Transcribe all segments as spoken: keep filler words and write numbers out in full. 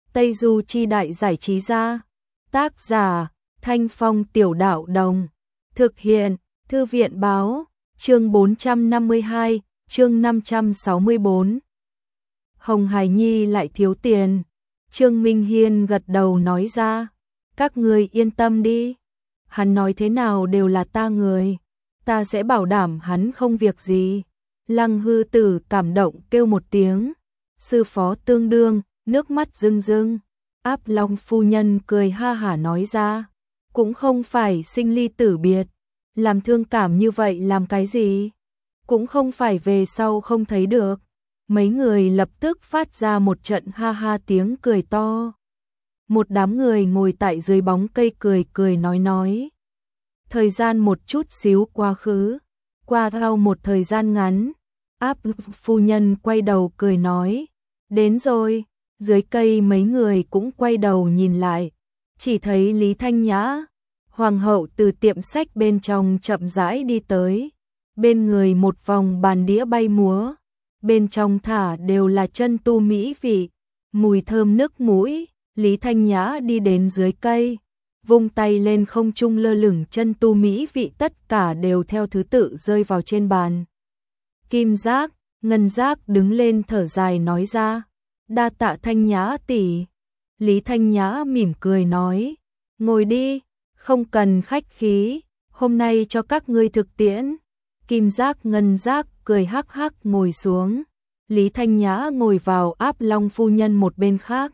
Tây Du Chi Đại Giải Trí Gia. Tác giả Thanh Phong Tiểu Đạo Đồng. Thực hiện Thư viện Báo. Chương bốn trăm năm mươi hai, chương năm trăm sáu mươi bốn. Hồng Hải Nhi lại thiếu tiền. Trương Minh Hiên gật đầu nói ra. Các người yên tâm đi. Hắn nói thế nào đều là ta người. Ta sẽ bảo đảm hắn không việc gì. Lăng Hư Tử cảm động kêu một tiếng. Sư phó tương đương, nước mắt rưng rưng. Áp Long phu nhân cười ha hả nói ra. Cũng không phải sinh ly tử biệt. Làm thương cảm như vậy làm cái gì? Cũng không phải về sau không thấy được. Mấy người lập tức phát ra một trận ha ha tiếng cười to. Một đám người ngồi tại dưới bóng cây cười cười nói nói. Thời gian một chút xíu quá khứ. Qua theo một thời gian ngắn. Áp phu nhân quay đầu cười nói. Đến rồi. Dưới cây mấy người cũng quay đầu nhìn lại. Chỉ thấy Lý Thanh Nhã, hoàng hậu từ tiệm sách bên trong chậm rãi đi tới. Bên người một vòng bàn đĩa bay múa. Bên trong thả đều là chân tu mỹ vị. Mùi thơm nước mũi. Lý Thanh Nhã đi đến dưới cây. Vung tay lên không trung lơ lửng chân tu mỹ vị tất cả đều theo thứ tự rơi vào trên bàn. Kim Giác, Ngân Giác đứng lên thở dài nói ra. Đa tạ Thanh Nhã tỷ. Lý Thanh Nhã mỉm cười nói. Ngồi đi, không cần khách khí, hôm nay cho các ngươi thực tiễn. Kim Giác Ngân Giác cười hắc hắc ngồi xuống. Lý Thanh Nhã ngồi vào Áp Long phu nhân một bên khác.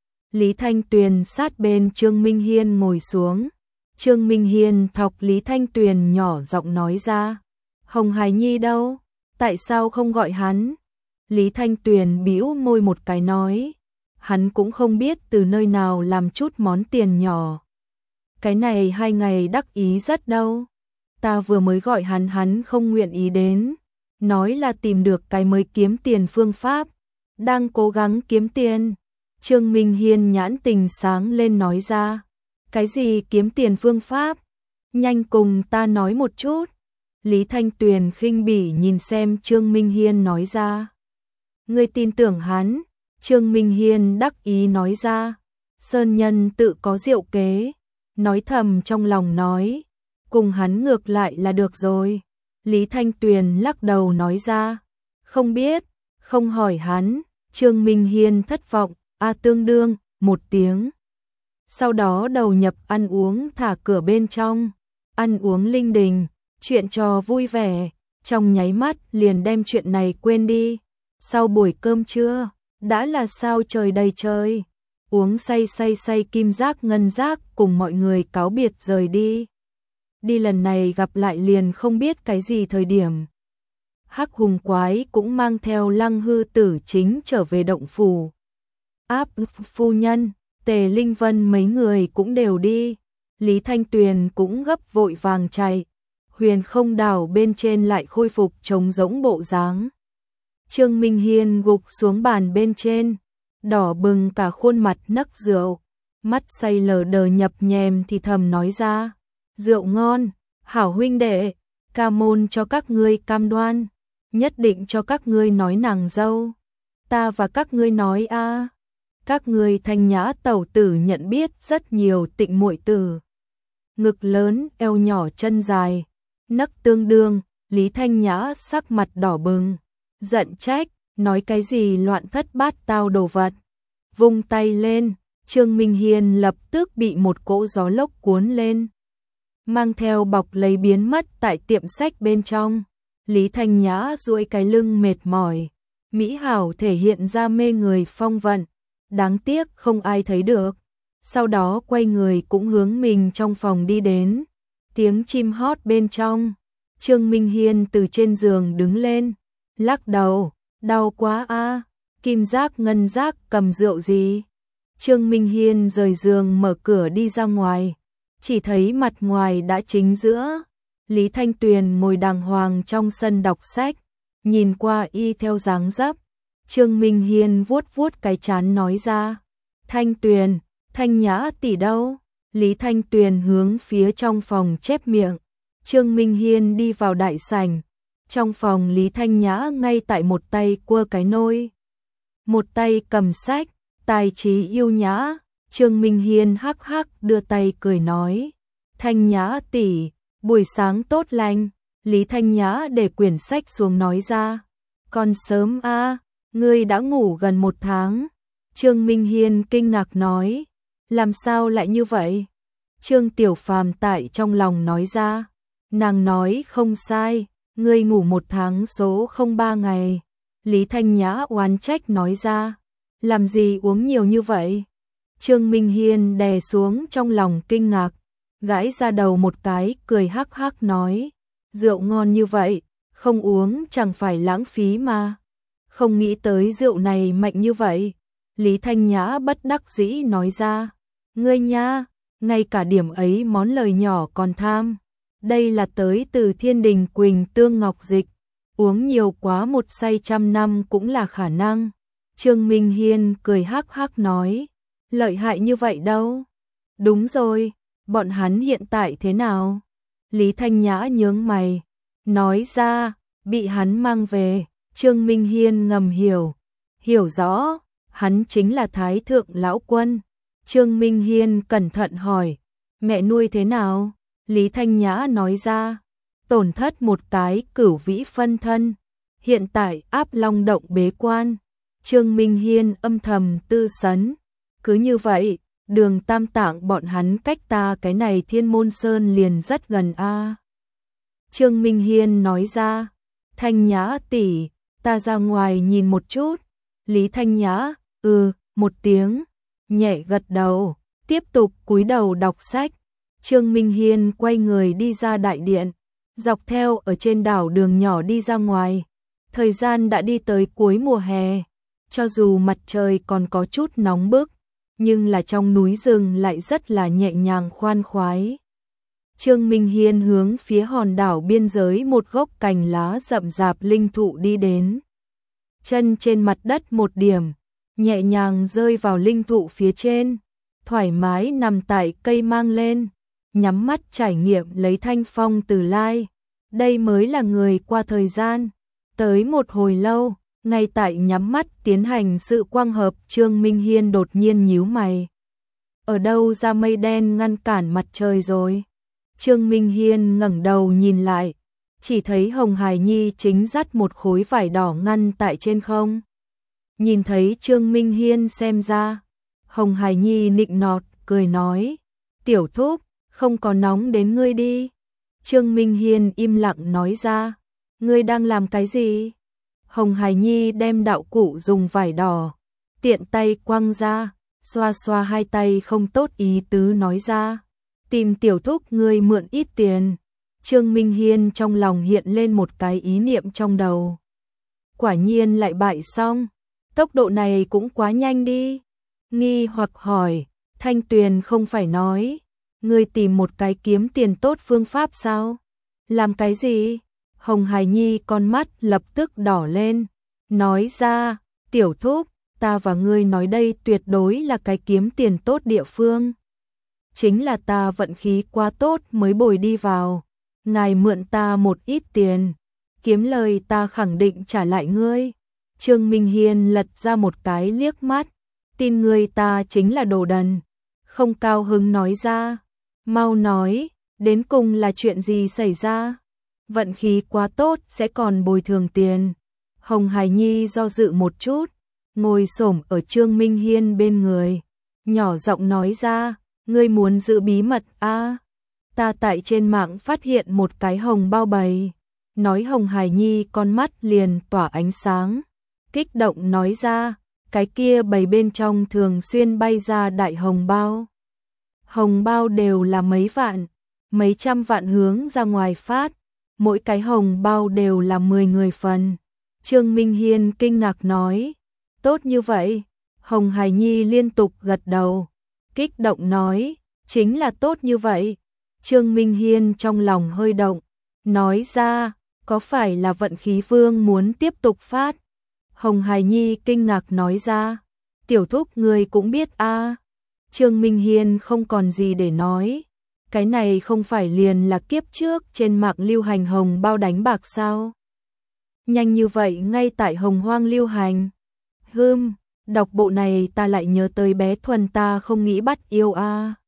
Lý Thanh Tuyền sát bên Trương Minh Hiên ngồi xuống. Trương Minh Hiên thọc Lý Thanh Tuyền nhỏ giọng nói ra. Hồng Hải Nhi đâu? Tại sao không gọi hắn? Lý Thanh Tuyền bĩu môi một cái nói. Hắn cũng không biết từ nơi nào làm chút món tiền nhỏ. Cái này hai ngày đắc ý rất đâu. Ta vừa mới gọi hắn hắn không nguyện ý đến. Nói là tìm được cái mới kiếm tiền phương pháp. Đang cố gắng kiếm tiền. Trương Minh Hiên nhãn tình sáng lên nói ra. Cái gì kiếm tiền phương pháp? Nhanh cùng ta nói một chút. Lý Thanh Tuyền khinh bỉ nhìn xem Trương Minh Hiên nói ra. Ngươi tin tưởng hắn? Trương Minh Hiên đắc ý nói ra. Sơn nhân tự có diệu kế. Nói thầm trong lòng nói. Cùng hắn ngược lại là được rồi. Lý Thanh Tuyền lắc đầu nói ra. Không biết, không hỏi hắn. Trương Minh Hiên thất vọng. A tương đương, một tiếng. Sau đó đầu nhập ăn uống thả cửa bên trong. Ăn uống linh đình, chuyện trò vui vẻ. Trong nháy mắt liền đem chuyện này quên đi. Sau buổi cơm trưa, đã là sao trời đầy trời. Uống say say say Kim Giác Ngân Giác cùng mọi người cáo biệt rời đi. Đi lần này gặp lại liền không biết cái gì thời điểm. Hắc Hùng Quái cũng mang theo Lăng Hư Tử chính trở về động phủ. Áp phu nhân, Tề Linh Vân mấy người cũng đều đi. Lý Thanh Tuyền cũng gấp vội vàng chạy. Huyền Không Đảo bên trên lại khôi phục trống rỗng bộ dáng. Trương Minh Hiên gục xuống bàn bên trên, đỏ bừng cả khuôn mặt nấc rượu, mắt say lờ đờ nhập nhèm thì thầm nói ra. Rượu ngon, hảo huynh đệ, ca môn cho các ngươi cam đoan, nhất định cho các ngươi nói nàng dâu. Ta và các ngươi nói a, à, các ngươi Thanh Nhã tẩu tử nhận biết rất nhiều tịnh muội tử. Ngực lớn, eo nhỏ chân dài, nấc tương đương, Lý Thanh Nhã sắc mặt đỏ bừng. Giận trách, nói cái gì loạn thất bát tao đồ vật. Vung tay lên, Trương Minh Hiên lập tức bị một cỗ gió lốc cuốn lên. Mang theo bọc lấy biến mất tại tiệm sách bên trong. Lý Thanh Nhã duỗi cái lưng mệt mỏi. Mỹ hảo thể hiện ra mê người phong vận. Đáng tiếc không ai thấy được. Sau đó quay người cũng hướng mình trong phòng đi đến. Tiếng chim hót bên trong. Trương Minh Hiên từ trên giường đứng lên. Lắc đầu, đau quá a. À. Kim Giác Ngân Giác cầm rượu gì? Trương Minh Hiên rời giường mở cửa đi ra ngoài, chỉ thấy mặt ngoài đã chính giữa. Lý Thanh Tuyền ngồi đàng hoàng trong sân đọc sách, nhìn qua y theo dáng dấp. Trương Minh Hiên vuốt vuốt cái trán nói ra. Thanh Tuyền, Thanh Nhã tỷ đâu? Lý Thanh Tuyền hướng phía trong phòng chép miệng. Trương Minh Hiên đi vào đại sảnh. Trong phòng Lý Thanh Nhã ngay tại một tay cua cái nôi, một tay cầm sách, tài trí yêu nhã. Trương Minh Hiên hắc hắc đưa tay cười nói, Thanh Nhã tỷ, buổi sáng tốt lành. Lý Thanh Nhã để quyển sách xuống nói ra, còn sớm a, à, ngươi đã ngủ gần một tháng. Trương Minh Hiên kinh ngạc nói, làm sao lại như vậy? Trương Tiểu Phàm tại trong lòng nói ra, nàng nói không sai, ngươi ngủ một tháng số không ba ngày. Lý Thanh Nhã oán trách nói ra, làm gì uống nhiều như vậy? Trương Minh Hiên đè xuống trong lòng kinh ngạc, gãi ra đầu một cái, cười hắc hắc nói, rượu ngon như vậy, không uống chẳng phải lãng phí mà. Không nghĩ tới rượu này mạnh như vậy. Lý Thanh Nhã bất đắc dĩ nói ra, ngươi nha, ngay cả điểm ấy món lời nhỏ còn tham. Đây là tới từ Thiên Đình Quỳnh Tương Ngọc Dịch, uống nhiều quá một say trăm năm cũng là khả năng. Trương Minh Hiên cười hắc hắc nói, lợi hại như vậy đâu. Đúng rồi, bọn hắn hiện tại thế nào? Lý Thanh Nhã nhướng mày, nói ra, bị hắn mang về. Trương Minh Hiên ngầm hiểu, hiểu rõ, hắn chính là Thái Thượng Lão Quân. Trương Minh Hiên cẩn thận hỏi, mẹ nuôi thế nào? Lý Thanh Nhã nói ra, tổn thất một cái cửu vĩ phân thân, hiện tại áp long động bế quan. Trương Minh Hiên âm thầm tư sấn, cứ như vậy, Đường Tam Tạng bọn hắn cách ta cái này Thiên Môn Sơn liền rất gần a. À. Trương Minh Hiên nói ra, Thanh Nhã tỷ, ta ra ngoài nhìn một chút. Lý Thanh Nhã, ừ, một tiếng, nhẹ gật đầu, tiếp tục cúi đầu đọc sách. Trương Minh Hiên quay người đi ra đại điện, dọc theo ở trên đảo đường nhỏ đi ra ngoài. Thời gian đã đi tới cuối mùa hè, cho dù mặt trời còn có chút nóng bức, nhưng là trong núi rừng lại rất là nhẹ nhàng khoan khoái. Trương Minh Hiên hướng phía hòn đảo biên giới một gốc cành lá rậm rạp linh thụ đi đến. Chân trên mặt đất một điểm, nhẹ nhàng rơi vào linh thụ phía trên, thoải mái nằm tại cây mang lên, nhắm mắt trải nghiệm lấy thanh phong từ lai. Đây mới là người qua thời gian. Tới một hồi lâu, ngay tại nhắm mắt tiến hành sự quang hợp, Trương Minh Hiên đột nhiên nhíu mày. Ở đâu ra mây đen ngăn cản mặt trời rồi? Trương Minh Hiên ngẩng đầu nhìn lại, chỉ thấy Hồng Hải Nhi chính dắt một khối vải đỏ ngăn tại trên không. Nhìn thấy Trương Minh Hiên xem ra, Hồng Hải Nhi nịnh nọt, cười nói, tiểu thúc, không có nóng đến ngươi đi. Trương Minh Hiên im lặng nói ra, ngươi đang làm cái gì? Hồng Hải Nhi đem đạo cụ dùng vải đỏ, tiện tay quăng ra, xoa xoa hai tay không tốt ý tứ nói ra, tìm tiểu thúc ngươi mượn ít tiền. Trương Minh Hiên trong lòng hiện lên một cái ý niệm trong đầu. Quả nhiên lại bại xong, tốc độ này cũng quá nhanh đi. Nghi hoặc hỏi, Thanh Tuyền không phải nói, ngươi tìm một cái kiếm tiền tốt phương pháp sao? Làm cái gì? Hồng Hải Nhi con mắt lập tức đỏ lên, nói ra, tiểu thúc, ta và ngươi nói đây tuyệt đối là cái kiếm tiền tốt địa phương. Chính là ta vận khí quá tốt mới bồi đi vào, ngài mượn ta một ít tiền, kiếm lời ta khẳng định trả lại ngươi. Trương Minh Hiên lật ra một cái liếc mắt, tin ngươi ta chính là đồ đần. Không cao hứng nói ra, mau nói, đến cùng là chuyện gì xảy ra? Vận khí quá tốt sẽ còn bồi thường tiền. Hồng Hải Nhi do dự một chút, ngồi xổm ở Trương Minh Hiên bên người, nhỏ giọng nói ra, ngươi muốn giữ bí mật a? À, ta tại trên mạng phát hiện một cái hồng bao bày. Nói Hồng Hải Nhi con mắt liền tỏa ánh sáng, kích động nói ra, cái kia bày bên trong thường xuyên bay ra đại hồng bao. Hồng bao đều là mấy vạn, mấy trăm vạn hướng ra ngoài phát, mỗi cái hồng bao đều là mười người phần. Trương Minh Hiên kinh ngạc nói, tốt như vậy? Hồng Hải Nhi liên tục gật đầu, kích động nói, chính là tốt như vậy. Trương Minh Hiên trong lòng hơi động, nói ra, có phải là vận khí vương muốn tiếp tục phát? Hồng Hải Nhi kinh ngạc nói ra, tiểu thúc người cũng biết a. À. Trương Minh Hiên không còn gì để nói, cái này không phải liền là kiếp trước trên mạng lưu hành hồng bao đánh bạc sao? Nhanh như vậy ngay tại Hồng Hoang lưu hành. Hừm, Đọc bộ này ta lại nhớ tới bé Thuần ta không nghĩ bắt yêu a.